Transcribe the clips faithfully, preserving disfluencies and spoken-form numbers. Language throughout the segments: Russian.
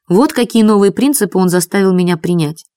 Вот какие новые принципы он заставил меня принять.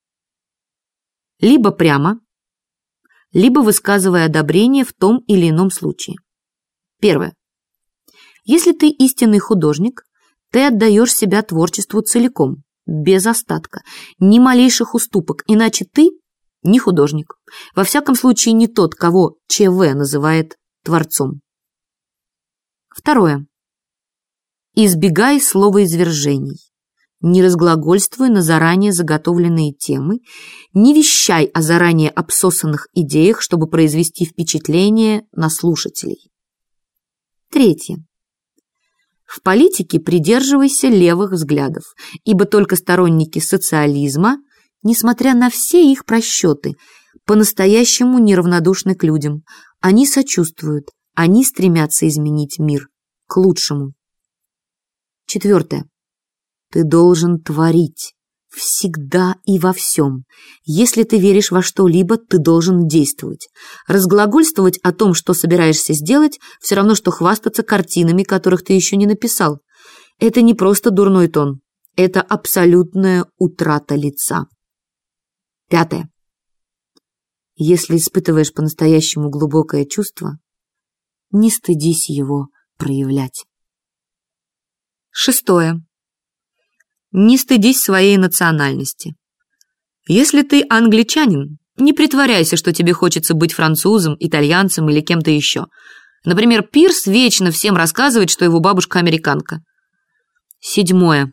Либо прямо, либо высказывая одобрение в том или ином случае. Первое. Если ты истинный художник, ты отдаешь себя творчеству целиком, без остатка, ни малейших уступок, иначе ты не художник. Во всяком случае, не тот, кого ЧВ называет творцом. Второе. Избегай словоизвержений. Не разглагольствуй на заранее заготовленные темы, не вещай о заранее обсосанных идеях, чтобы произвести впечатление на слушателей. Третье. В политике придерживайся левых взглядов, ибо только сторонники социализма, несмотря на все их просчеты, по-настоящему неравнодушны к людям. Они сочувствуют, они стремятся изменить мир к лучшему. Четвертое. Ты должен творить всегда и во всем. Если ты веришь во что-либо, ты должен действовать. Разглагольствовать о том, что собираешься сделать, все равно, что хвастаться картинами, которых ты еще не написал. Это не просто дурной тон, это абсолютная утрата лица. Пятое. Если испытываешь по-настоящему глубокое чувство, не стыдись его проявлять. Шестое. Не стыдись своей национальности. Если ты англичанин, не притворяйся, что тебе хочется быть французом, итальянцем или кем-то еще. Например, Пирс вечно всем рассказывает, что его бабушка американка. Седьмое.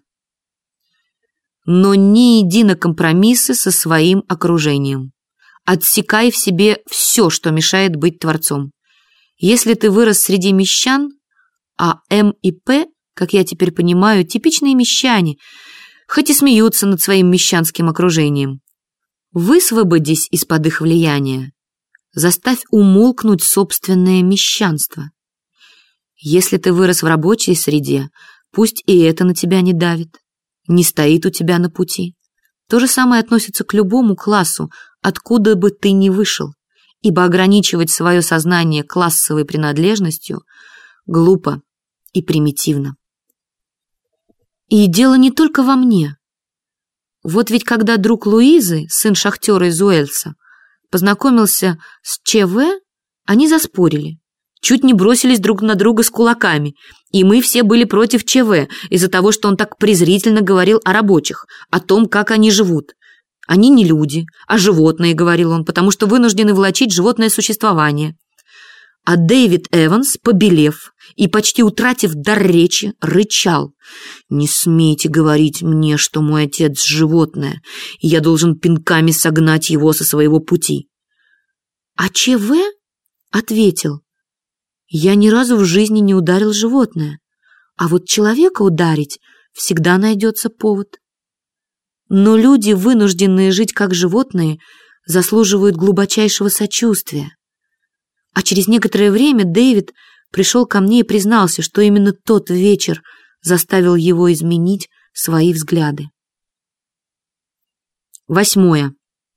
Но не иди на компромиссы со своим окружением. Отсекай в себе все, что мешает быть творцом. Если ты вырос среди мещан, а М и П, как я теперь понимаю, типичные мещане, хоть и смеются над своим мещанским окружением. Высвободись из-под их влияния. Заставь умолкнуть собственное мещанство. Если ты вырос в рабочей среде, пусть и это на тебя не давит, не стоит у тебя на пути. То же самое относится к любому классу, откуда бы ты ни вышел, ибо ограничивать свое сознание классовой принадлежностью глупо и примитивно. И дело не только во мне. Вот ведь когда друг Луизы, сын шахтера из Уэльса, познакомился с ЧВ, они заспорили. Чуть не бросились друг на друга с кулаками, и мы все были против ЧВ из-за того, что он так презрительно говорил о рабочих, о том, как они живут. Они не люди, а животные, говорил он, потому что вынуждены влачить животное существование. А Дэвид Эванс, побелев и почти утратив дар речи, рычал: «Не смейте говорить мне, что мой отец животное, и я должен пинками согнать его со своего пути». А ЧВ ответил: «Я ни разу в жизни не ударил животное, а вот человека ударить всегда найдется повод». Но люди, вынужденные жить как животные, заслуживают глубочайшего сочувствия. А через некоторое время Дэвид пришел ко мне и признался, что именно тот вечер заставил его изменить свои взгляды. Восьмое.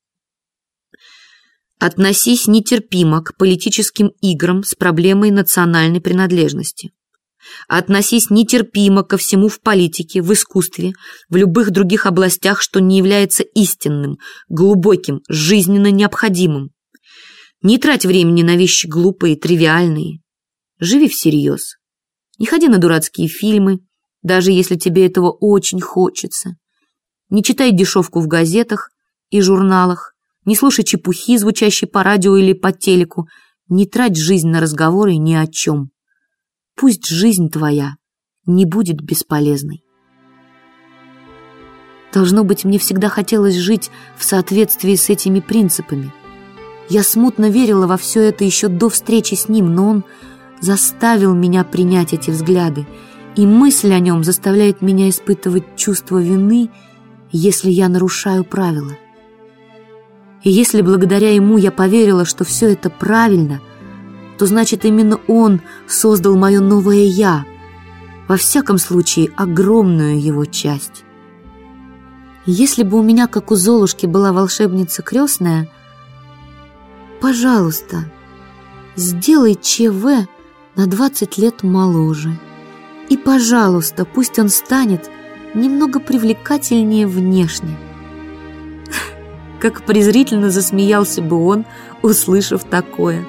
Относись нетерпимо к политическим играм с проблемой национальной принадлежности. Относись нетерпимо ко всему в политике, в искусстве, в любых других областях, что не является истинным, глубоким, жизненно необходимым. Не трать времени на вещи глупые, тривиальные. Живи всерьез. Не ходи на дурацкие фильмы, даже если тебе этого очень хочется. Не читай дешевку в газетах и журналах, не слушай чепухи, звучащей по радио или по телеку, не трать жизнь на разговоры ни о чем. Пусть жизнь твоя не будет бесполезной. Должно быть, мне всегда хотелось жить в соответствии с этими принципами. Я смутно верила во все это еще до встречи с ним, но он заставил меня принять эти взгляды, и мысль о нем заставляет меня испытывать чувство вины, если я нарушаю правила. И если благодаря ему я поверила, что все это правильно, то значит именно он создал мое новое «я», во всяком случае огромную его часть. Если бы у меня, как у Золушки, была волшебница крестная, пожалуйста, сделай ЧВ на двадцать лет моложе. И, пожалуйста, пусть он станет немного привлекательнее внешне. Как презрительно засмеялся бы он, услышав такое.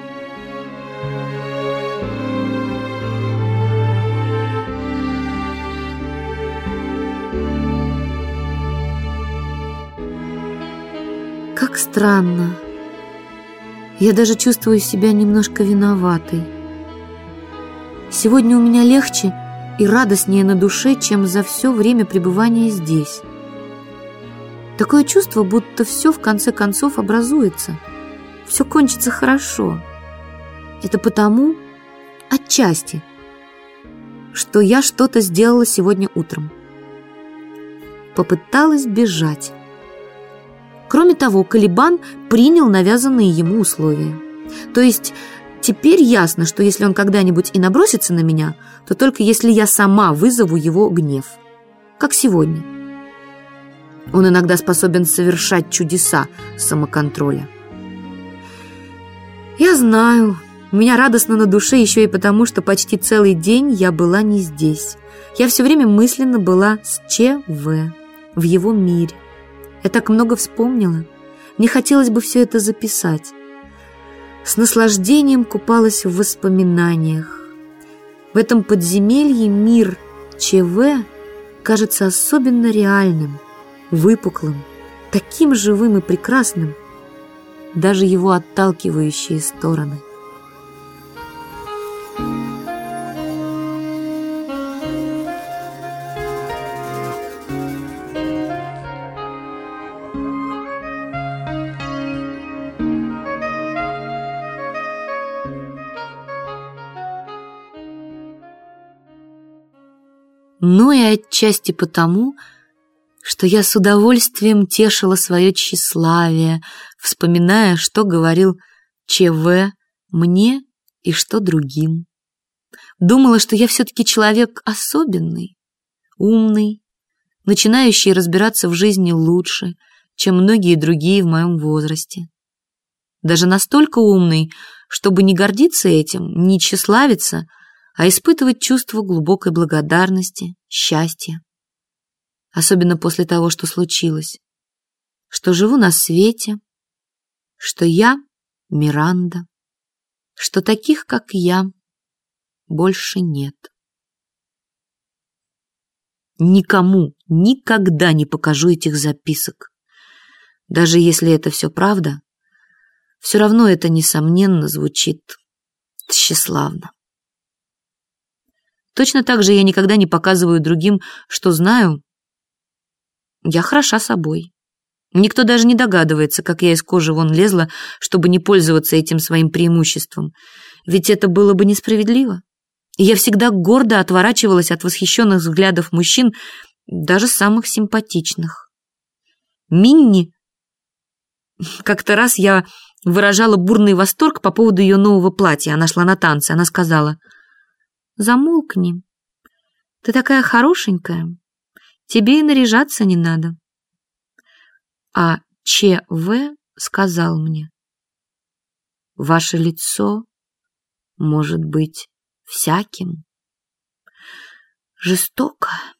Как странно. Я даже чувствую себя немножко виноватой. Сегодня у меня легче и радостнее на душе, чем за все время пребывания здесь. Такое чувство, будто все в конце концов образуется, все кончится хорошо. Это потому, отчасти, что я что-то сделала сегодня утром. Попыталась бежать. Кроме того, Калибан принял навязанные ему условия. То есть теперь ясно, что если он когда-нибудь и набросится на меня, то только если я сама вызову его гнев. Как сегодня. Он иногда способен совершать чудеса самоконтроля. Я знаю, у меня радостно на душе еще и потому, что почти целый день я была не здесь. Я все время мысленно была с ЧВ, в его мире. Я так много вспомнила. Мне хотелось бы все это записать. С наслаждением купалась в воспоминаниях. В этом подземелье мир ЧВ кажется особенно реальным, выпуклым, таким живым и прекрасным, даже его отталкивающие стороны. Но и отчасти потому, что я с удовольствием тешила свое тщеславие, вспоминая, что говорил ЧВ мне и что другим. Думала, что я все-таки человек особенный, умный, начинающий разбираться в жизни лучше, чем многие другие в моем возрасте. Даже настолько умный, чтобы не гордиться этим, не тщеславиться, а испытывать чувство глубокой благодарности, счастья. Особенно после того, что случилось, что живу на свете, что я Миранда, что таких, как я, больше нет. Никому никогда не покажу этих записок. Даже если это все правда, все равно это, несомненно, звучит тщеславно. Точно так же я никогда не показываю другим, что знаю, я хороша собой. Никто даже не догадывается, как я из кожи вон лезла, чтобы не пользоваться этим своим преимуществом. Ведь это было бы несправедливо. И я всегда гордо отворачивалась от восхищенных взглядов мужчин, даже самых симпатичных. Минни... Как-то раз я выражала бурный восторг по поводу ее нового платья. Она шла на танцы. Она сказала: «Замолкни. Ты такая хорошенькая. Тебе и наряжаться не надо». А ЧВ сказал мне: «Ваше лицо может быть всяким». Жестоко.